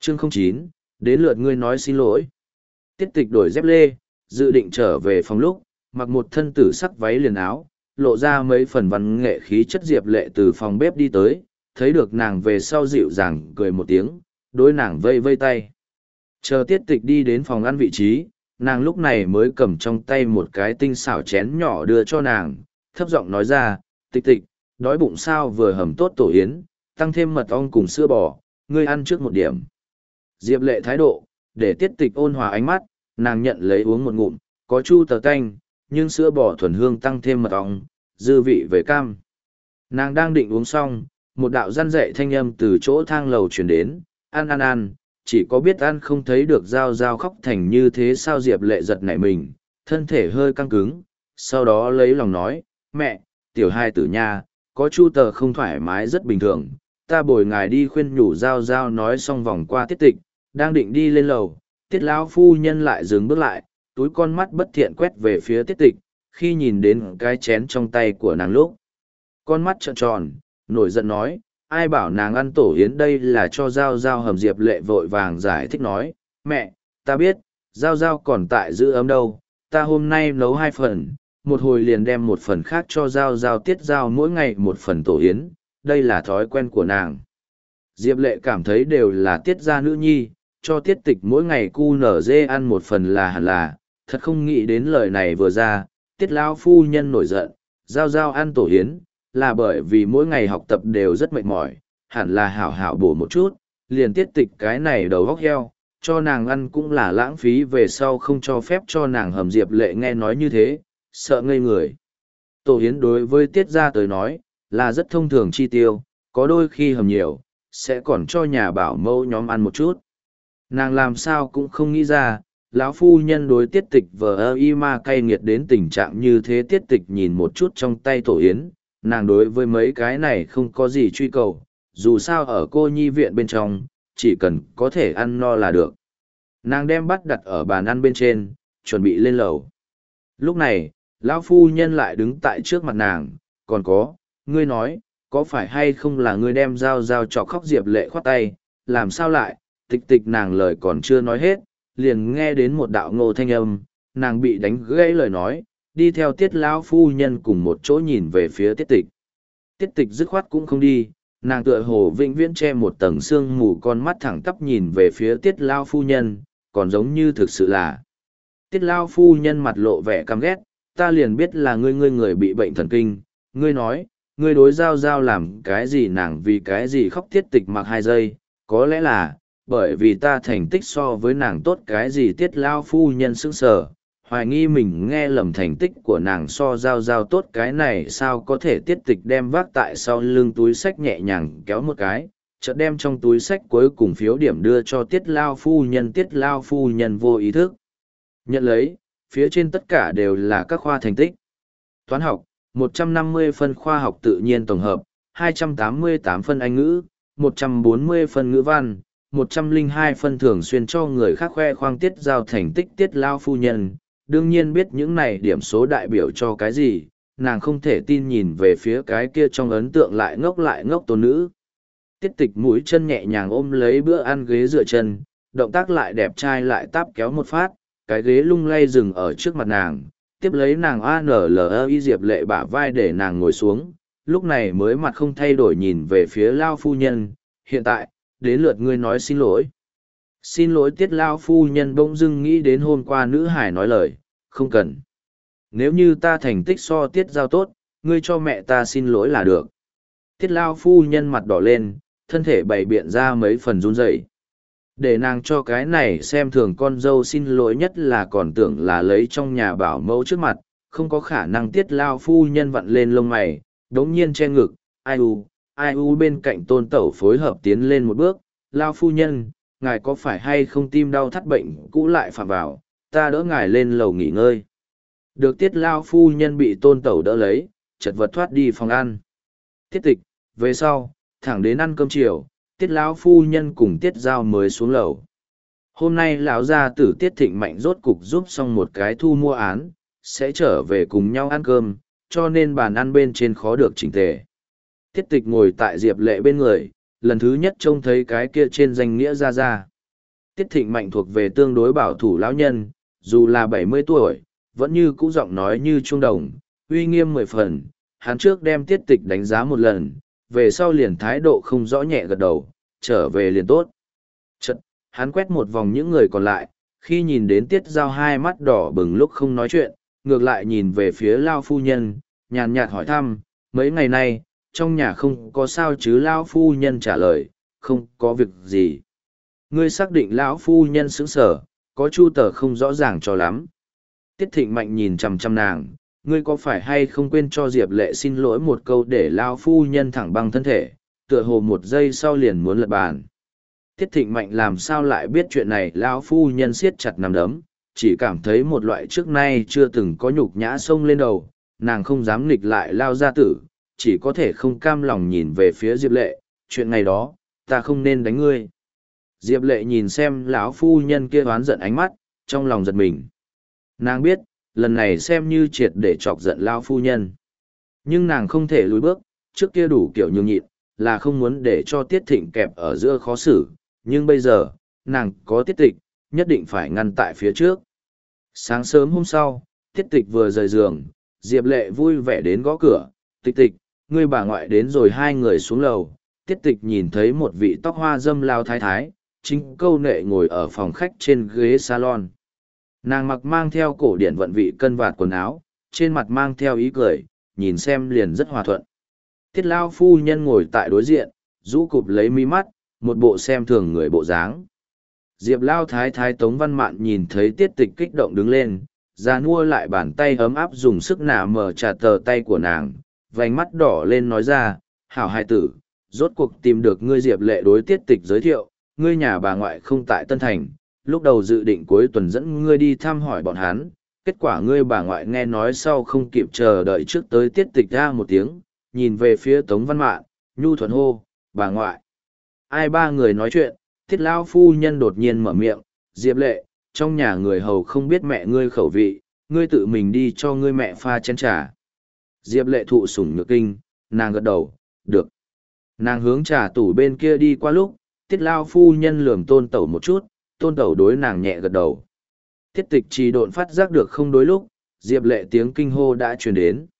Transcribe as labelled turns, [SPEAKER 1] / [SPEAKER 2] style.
[SPEAKER 1] Chương 09, đến lượt ngươi nói xin lỗi. Tiết tịch đổi dép lê, dự định trở về phòng lúc, mặc một thân tử sắc váy liền áo, lộ ra mấy phần văn nghệ khí chất Diệp Lệ từ phòng bếp đi tới, thấy được nàng về sau dịu dàng cười một tiếng, đối nàng vây vây tay. Chờ tiết tịch đi đến phòng ăn vị trí, nàng lúc này mới cầm trong tay một cái tinh xảo chén nhỏ đưa cho nàng, thấp giọng nói ra, tịch tịch, đói bụng sao vừa hầm tốt tổ yến, tăng thêm mật ong cùng sữa bò, ngươi ăn trước một điểm. Diệp Lệ thái độ, để tiết tịch ôn hòa ánh mắt, nàng nhận lấy uống một ngụm, có chu tờ canh, nhưng sữa bò thuần hương tăng thêm mật ong, dư vị về cam. Nàng đang định uống xong, một đạo răn dạy thanh âm từ chỗ thang lầu chuyển đến, ăn, chỉ có biết ăn không thấy được dao dao khóc thành như thế sao. Diệp Lệ giật nảy mình, thân thể hơi căng cứng, sau đó lấy lòng nói, mẹ, tiểu hai tử nha, có chu tờ không thoải mái rất bình thường, ta bồi ngài đi khuyên nhủ dao dao. Nói xong vòng qua tiết tịch, đang định đi lên lầu, tiết lão phu nhân lại dừng bước lại, túi con mắt bất thiện quét về phía tiết tịch, khi nhìn đến cái chén trong tay của nàng lúc. Con mắt trợn tròn, nổi giận nói, ai bảo nàng ăn tổ yến đây là cho Giao Giao hầm. Diệp Lệ vội vàng giải thích nói, mẹ, ta biết, Giao Giao còn tại giữ ấm đâu, ta hôm nay nấu 2 phần, một hồi liền đem một phần khác cho Giao Giao. Tiết Giao mỗi ngày một phần tổ yến, đây là thói quen của nàng. Diệp Lệ cảm thấy đều là tiết gia nữ nhi, cho tiết tịch mỗi ngày cu nở dê ăn một phần là hẳn là, thật không nghĩ đến lời này vừa ra, tiết lão phu nhân nổi giận, Giao Giao ăn tổ yến, là bởi vì mỗi ngày học tập đều rất mệt mỏi, hẳn là hảo hảo bổ một chút, liền tiết tịch cái này đầu góc heo, cho nàng ăn cũng là lãng phí, về sau không cho phép cho nàng hầm. Diệp Lệ nghe nói như thế, sợ ngây người. Tổ yến đối với tiết gia tới nói, là rất thông thường chi tiêu, có đôi khi hầm nhiều, sẽ còn cho nhà bảo mẫu nhóm ăn một chút. Nàng làm sao cũng không nghĩ ra, lão phu nhân đối tiết tịch vờ y ma cay nghiệt đến tình trạng như thế. Tiết tịch nhìn một chút trong tay tổ yến, nàng đối với mấy cái này không có gì truy cầu, dù sao ở cô nhi viện bên trong, chỉ cần có thể ăn no là được. Nàng đem bát đặt ở bàn ăn bên trên, chuẩn bị lên lầu. Lúc này, lão phu nhân lại đứng tại trước mặt nàng, còn có, ngươi nói, có phải hay không là ngươi đem Giao Giao chọc khóc. Diệp Lệ khoát tay, làm sao lại, tịch tịch. Nàng lời còn chưa nói hết, liền nghe đến một đạo ngô thanh âm, nàng bị đánh gãy lời nói, đi theo tiết lão phu nhân cùng một chỗ nhìn về phía tiết tịch. Tiết tịch dứt khoát cũng không đi, nàng tựa hồ vĩnh viễn che một tầng sương mù, con mắt thẳng tắp nhìn về phía tiết lão phu nhân, còn giống như thực sự là. Tiết lão phu nhân mặt lộ vẻ căm ghét, ta liền biết là ngươi người bị bệnh thần kinh, ngươi nói, ngươi đối Giao Giao làm cái gì, nàng vì cái gì khóc. Tiết tịch mặc 2 giây, có lẽ là, bởi vì ta thành tích so với nàng tốt cái gì. Tiết lão phu nhân sững sờ, hoài nghi mình nghe lầm, thành tích của nàng so Giao Giao tốt cái này sao có thể. Tiết tịch đem vác tại sau lưng túi sách nhẹ nhàng kéo một cái, chợt đem trong túi sách cuối cùng phiếu điểm đưa cho tiết lao phu nhân. Tiết lao phu nhân vô ý thức nhận lấy, phía trên tất cả đều là các khoa thành tích. Toán học, 150 phân; khoa học tự nhiên tổng hợp, 288 phân; Anh ngữ, 140 phân; ngữ văn, 102 phân. Thường xuyên cho người khác khoe khoang Tiết Giao thành tích. Tiết lao phu nhân đương nhiên biết những này điểm số đại biểu cho cái gì, nàng không thể tin nhìn về phía cái kia trong ấn tượng lại ngốc tôn nữ. Tiết tịch mũi chân nhẹ nhàng ôm lấy bữa ăn ghế dựa chân, động tác lại đẹp trai lại táp kéo một phát, cái ghế lung lay dừng ở trước mặt nàng, tiếp lấy nàng ANLI Diệp Lệ bả vai để nàng ngồi xuống, lúc này mới mặt không thay đổi nhìn về phía lao phu nhân, hiện tại, đến lượt ngươi nói xin lỗi. Xin lỗi. Tiết lao phu nhân bỗng dưng nghĩ đến hôm qua nữ hải nói lời, không cần. Nếu như ta thành tích so Tiết Giao tốt, ngươi cho mẹ ta xin lỗi là được. Tiết lao phu nhân mặt đỏ lên, thân thể bày biện ra mấy phần run rẩy. Để nàng cho cái này xem thường con dâu xin lỗi, nhất là còn tưởng là lấy trong nhà bảo mẫu trước mặt, không có khả năng. Tiết lao phu nhân vặn lên lông mày, đống nhiên che ngực, ai u bên cạnh tôn tẩu phối hợp tiến lên một bước, lao phu nhân, ngài có phải hay không tim đau thắt bệnh cũ lại phạm vào, ta đỡ ngài lên lầu nghỉ ngơi. Được. Tiết lao phu nhân bị tôn tẩu đỡ lấy, chật vật thoát đi phòng ăn. Tiết tịch, về sau, thẳng đến ăn cơm chiều, Tiết lão phu nhân cùng Tiết Giao mới xuống lầu. Hôm nay lão gia tử Tiết Thịnh Mạnh rốt cục giúp xong một cái thu mua án, sẽ trở về cùng nhau ăn cơm, cho nên bàn ăn bên trên khó được chỉnh tề. Tiết Tịch ngồi tại Diệp Lệ bên người, lần thứ nhất trông thấy cái kia trên danh nghĩa ra. Tiết Thịnh Mạnh thuộc về tương đối bảo thủ lão nhân, dù là 70 tuổi, vẫn như cũ giọng nói như chuông đồng, uy nghiêm 10 phần. Hắn trước đem Tiết Tịch đánh giá một lần, về sau liền thái độ không rõ nhẹ gật đầu, trở về liền tốt. Chật, hắn quét một vòng những người còn lại, khi nhìn đến Tiết Giao hai mắt đỏ bừng lúc không nói chuyện, ngược lại nhìn về phía Lao phu nhân, nhàn nhạt hỏi thăm, mấy ngày nay, trong nhà không có sao chứ? Lao phu nhân trả lời, không có việc gì. Ngươi xác định? Lão phu nhân sững sờ, có chu tờ không rõ ràng cho lắm. Tiết Thịnh Mạnh nhìn chằm chằm nàng, ngươi có phải hay không quên cho Diệp Lệ xin lỗi một câu? Để Lao phu nhân thẳng băng thân thể, tựa hồ một giây sau liền muốn lật bàn. Tiết Thịnh Mạnh làm sao lại biết chuyện này? Lão phu nhân siết chặt nắm đấm, chỉ cảm thấy một loại trước nay chưa từng có nhục nhã xông lên đầu, nàng không dám nghịch lại Lao gia tử, chỉ có thể không cam lòng nhìn về phía Diệp Lệ, chuyện ngày đó, ta không nên đánh ngươi. Diệp Lệ nhìn xem lão phu nhân kia oán giận ánh mắt, trong lòng giật mình. Nàng biết, lần này xem như triệt để chọc giận lão phu nhân. Nhưng nàng không thể lùi bước, trước kia đủ kiểu nhường nhịn, là không muốn để cho Tiết Thịnh kẹp ở giữa khó xử, nhưng bây giờ, nàng có Tiết Tịch, nhất định phải ngăn tại phía trước. Sáng sớm hôm sau, Tiết Tịch vừa rời giường, Diệp Lệ vui vẻ đến gõ cửa, Tịch Tịch, ngươi bà ngoại đến rồi. Hai người xuống lầu, Tiết Tịch nhìn thấy một vị tóc hoa dâm lao thái thái, chính câu nệ ngồi ở phòng khách trên ghế salon. Nàng mặc mang theo cổ điển vận vị cân vạt quần áo, trên mặt mang theo ý cười, nhìn xem liền rất hòa thuận. Tiết lao phu nhân ngồi tại đối diện, rũ cụp lấy mi mắt, một bộ xem thường người bộ dáng. Diệp lao thái thái Tống Văn Mạn nhìn thấy Tiết Tịch kích động đứng lên, ra nua lại bàn tay ấm áp dùng sức nả mở trà tờ tay của nàng, vành mắt đỏ lên nói ra, hảo hai tử, rốt cuộc tìm được ngươi. Diệp Lệ đối Tiết Tịch giới thiệu, ngươi nhà bà ngoại không tại Tân Thành, lúc đầu dự định cuối tuần dẫn ngươi đi thăm hỏi bọn hắn, kết quả ngươi bà ngoại nghe nói sau không kịp chờ đợi trước tới. Tiết Tịch ra một tiếng, nhìn về phía Tống Văn Mạn, nhu thuận hô, bà ngoại. Ai? Ba người nói chuyện, Tiết lão phu nhân đột nhiên mở miệng, Diệp Lệ, trong nhà người hầu không biết mẹ ngươi khẩu vị, ngươi tự mình đi cho ngươi mẹ pha chén trà. Diệp Lệ thụ sủng nhược kinh, nàng gật đầu, được. Nàng hướng trà tủ bên kia đi qua lúc, Tiết lao phu nhân lườm Tôn Tẩu một chút, Tôn Tẩu đối nàng nhẹ gật đầu. Tiết Tịch trì độn phát giác được không đối lúc, Diệp Lệ tiếng kinh hô đã truyền đến.